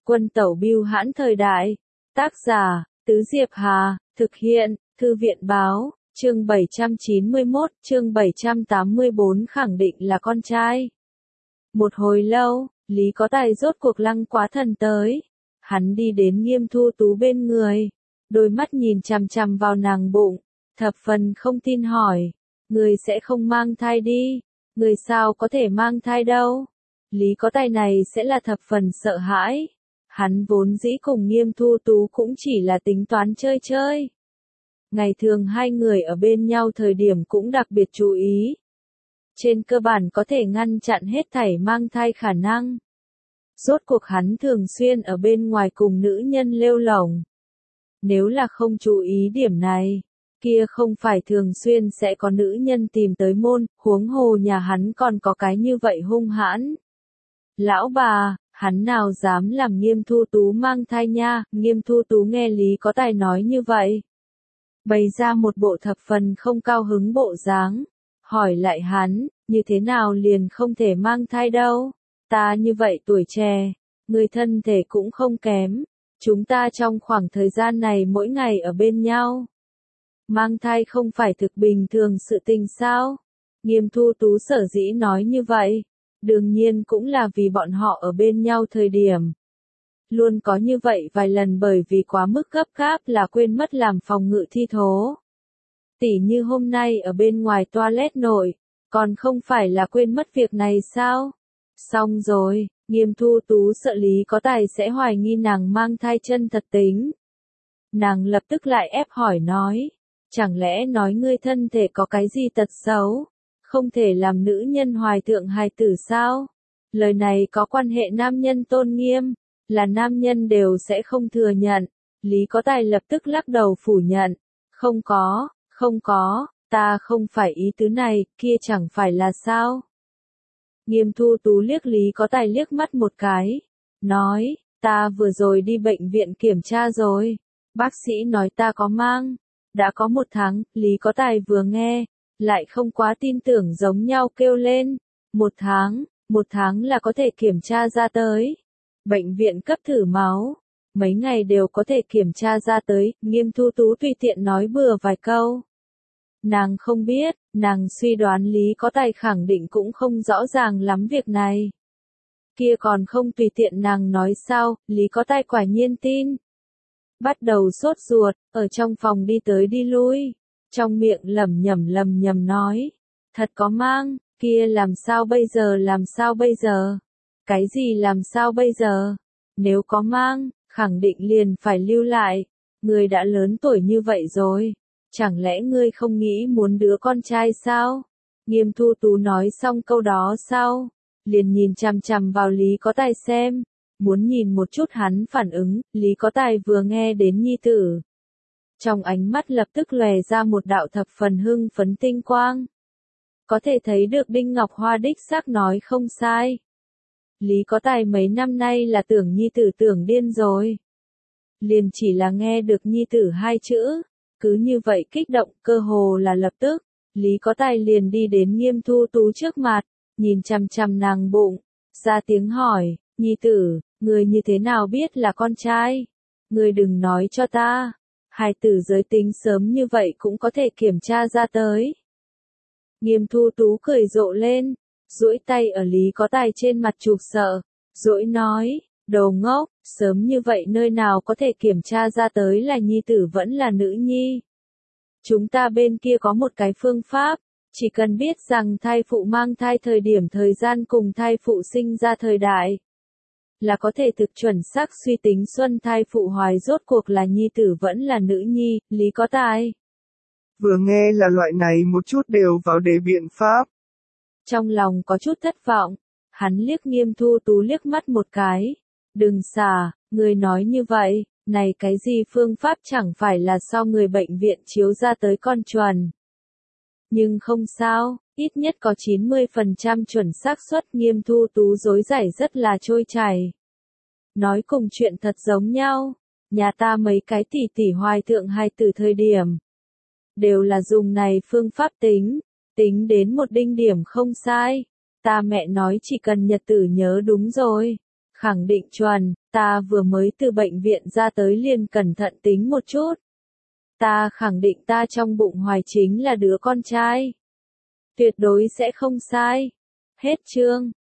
Quân tẩu bưu hãn thời đại. Tác giả, Tứ Diệp Hà, thực hiện, Thư viện báo, chương 791, chương 784 khẳng định là con trai. Một hồi lâu, Lý Có Tài rốt cuộc Lăng Quá Thần tới. Hắn đi đến Nghiêm Thu Tú bên người, đôi mắt nhìn chằm chằm vào nàng bụng, thập phần không tin hỏi, người sẽ không mang thai đi, người sao có thể mang thai đâu. Lý Có Tài này sẽ là thập phần sợ hãi. Hắn vốn dĩ cùng Nghiêm Thu Tú cũng chỉ là tính toán chơi chơi. Ngày thường hai người ở bên nhau thời điểm cũng đặc biệt chú ý. Trên cơ bản có thể ngăn chặn hết thảy mang thai khả năng. Rốt cuộc hắn thường xuyên ở bên ngoài cùng nữ nhân lêu lổng. Nếu là không chú ý điểm này, kia không phải thường xuyên sẽ có nữ nhân tìm tới môn, huống hồ nhà hắn còn có cái như vậy hung hãn. Lão bà, hắn nào dám làm Nghiêm Thu Tú mang thai nha. Nghiêm Thu Tú nghe Lý Có Tài nói như vậy, bày ra một bộ thập phần không cao hứng bộ dáng, hỏi lại hắn, như thế nào liền không thể mang thai đâu. Ta như vậy tuổi trẻ, người thân thể cũng không kém, chúng ta trong khoảng thời gian này mỗi ngày ở bên nhau. Mang thai không phải thực bình thường sự tình sao? Nghiêm Thu Tú sở dĩ nói như vậy, đương nhiên cũng là vì bọn họ ở bên nhau thời điểm. Luôn có như vậy vài lần bởi vì quá mức gấp gáp là quên mất làm phòng ngự thi thố. Tỉ như hôm nay ở bên ngoài toilet nội, còn không phải là quên mất việc này sao? Xong rồi, Nghiêm Thu Tú sợ Lý Có Tài sẽ hoài nghi nàng mang thai chân thật tính. Nàng lập tức lại ép hỏi nói, chẳng lẽ nói ngươi thân thể có cái gì tật xấu, không thể làm nữ nhân hoài thượng hài tử sao? Lời này có quan hệ nam nhân tôn nghiêm, là nam nhân đều sẽ không thừa nhận. Lý Có Tài lập tức lắc đầu phủ nhận, không có, ta không phải ý tứ này, kia chẳng phải là sao? Nghiêm Thu Tú liếc Lý Có Tài liếc mắt một cái, nói, ta vừa rồi đi bệnh viện kiểm tra rồi, bác sĩ nói ta có mang, đã có 1 tháng. Lý Có Tài vừa nghe, lại không quá tin tưởng giống nhau kêu lên, 1 tháng là có thể kiểm tra ra tới. Bệnh viện cấp thử máu, mấy ngày đều có thể kiểm tra ra tới. Nghiêm Thu Tú tùy tiện nói bừa vài câu. Nàng không biết, nàng suy đoán Lý Có Tài khẳng định cũng không rõ ràng lắm việc này. Kia còn không tùy tiện nàng nói sao, Lý Có Tài quả nhiên tin. Bắt đầu sốt ruột, ở trong phòng đi tới đi lui, trong miệng lẩm nhẩm nói, thật có mang, kia làm sao bây giờ? Cái gì làm sao bây giờ? Nếu có mang, khẳng định liền phải lưu lại, người đã lớn tuổi như vậy rồi. Chẳng lẽ ngươi không nghĩ muốn đứa con trai sao? Nghiêm Thu Tú nói xong câu đó sau, liền nhìn chằm chằm vào Lý Có Tài xem, muốn nhìn một chút hắn phản ứng. Lý Có Tài vừa nghe đến nhi tử, trong ánh mắt lập tức lòe ra một đạo thập phần hưng phấn tinh quang. Có thể thấy được Đinh Ngọc Hoa đích xác nói không sai. Lý Có Tài mấy năm nay là tưởng nhi tử tưởng điên rồi. Liền chỉ là nghe được nhi tử 2 chữ, cứ như vậy kích động, cơ hồ là lập tức, Lý Có Tài liền đi đến Nghiêm Thu Tú trước mặt, nhìn chằm chằm nàng bụng, ra tiếng hỏi, nhi tử, người như thế nào biết là con trai? Người đừng nói cho ta, hài tử giới tính sớm như vậy cũng có thể kiểm tra ra tới. Nghiêm Thu Tú cười rộ lên, duỗi tay ở Lý Có Tài trên mặt chụp sợ, dỗi nói, đồ ngốc, sớm như vậy nơi nào có thể kiểm tra ra tới là nhi tử vẫn là nữ nhi. Chúng ta bên kia có một cái phương pháp, chỉ cần biết rằng thai phụ mang thai thời điểm thời gian cùng thai phụ sinh ra thời đại, là có thể thực chuẩn xác suy tính xuân thai phụ hoài rốt cuộc là nhi tử vẫn là nữ nhi. Lý Có Tài vừa nghe là loại này một chút đều vào đề biện pháp. Trong lòng có chút thất vọng, hắn liếc Nghiêm Thu Tú liếc mắt một cái. Đừng xả, người nói như vậy, này cái gì phương pháp chẳng phải là so người bệnh viện chiếu ra tới con chuẩn. Nhưng không sao, ít nhất có 90% chuẩn xác suất. Nghiêm Thu Tú dối giải rất là trôi chảy. Nói cùng chuyện thật giống nhau, nhà ta mấy cái tỷ tỷ hoài thượng hài tử thời điểm, đều là dùng này phương pháp tính đến một đinh điểm không sai. Ta mẹ nói chỉ cần nhật tử nhớ đúng rồi, Khẳng định chuẩn, ta vừa mới từ bệnh viện ra tới liền cẩn thận tính một chút. Ta khẳng định ta trong bụng Hoài chính là đứa con trai. Tuyệt đối sẽ không sai. Hết chương.